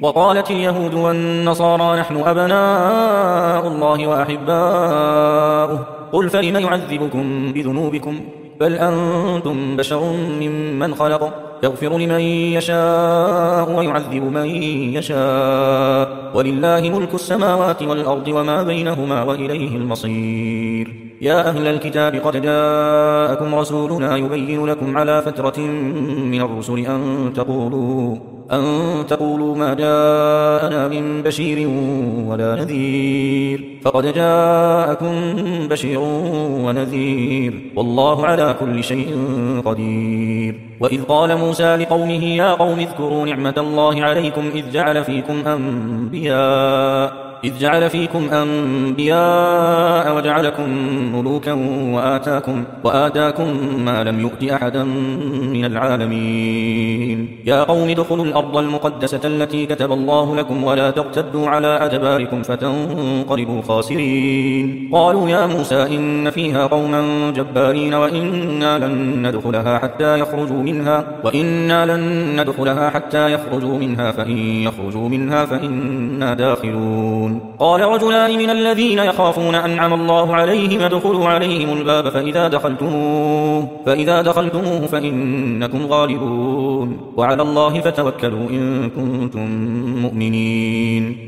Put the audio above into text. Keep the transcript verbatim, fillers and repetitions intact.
وقالت اليهود والنصارى نحن أبناء الله وأحباؤه قل فلم يعذبكم بذنوبكم بل أنتم بشر ممن خلق يغفر لمن يشاء ويعذب من يشاء ولله ملك السماوات والأرض وما بينهما وإليه المصير. يا أهل الكتاب قد جاءكم رسولنا يبين لكم على فترة من الرسل أن تقولوا أن تقولوا ما جاءنا من بشير ولا نذير فقد جاءكم بشير ونذير والله على كل شيء قدير. وإذ قال موسى لقومه يا قوم اذكروا نعمة الله عليكم إذ جعل فيكم أنبياء إذ جعل فيكم أنبياء وجعلكم ملوكا وآتاكم, وآتاكم ما لم يؤت أحدا من العالمين. يا قوم ادخلوا الأرض المقدسة التي كتب الله لكم ولا ترتدوا على أدباركم فتنقلبوا خاسرين. قالوا يا موسى إن فيها قوما جبارين وإنا لن ندخلها حتى يخرجوا منها وإنا لن ندخلها حتى يخرجوا منها فإن يخرجوا منها فإنا داخلون. قال رجلان من الذين يخافون أنعم الله عليهم ادخلوا عليهم الباب فإذا دخلتموه, فإذا دخلتموه فإنكم غالبون وعلى الله فتوكلوا إن كنتم مؤمنين.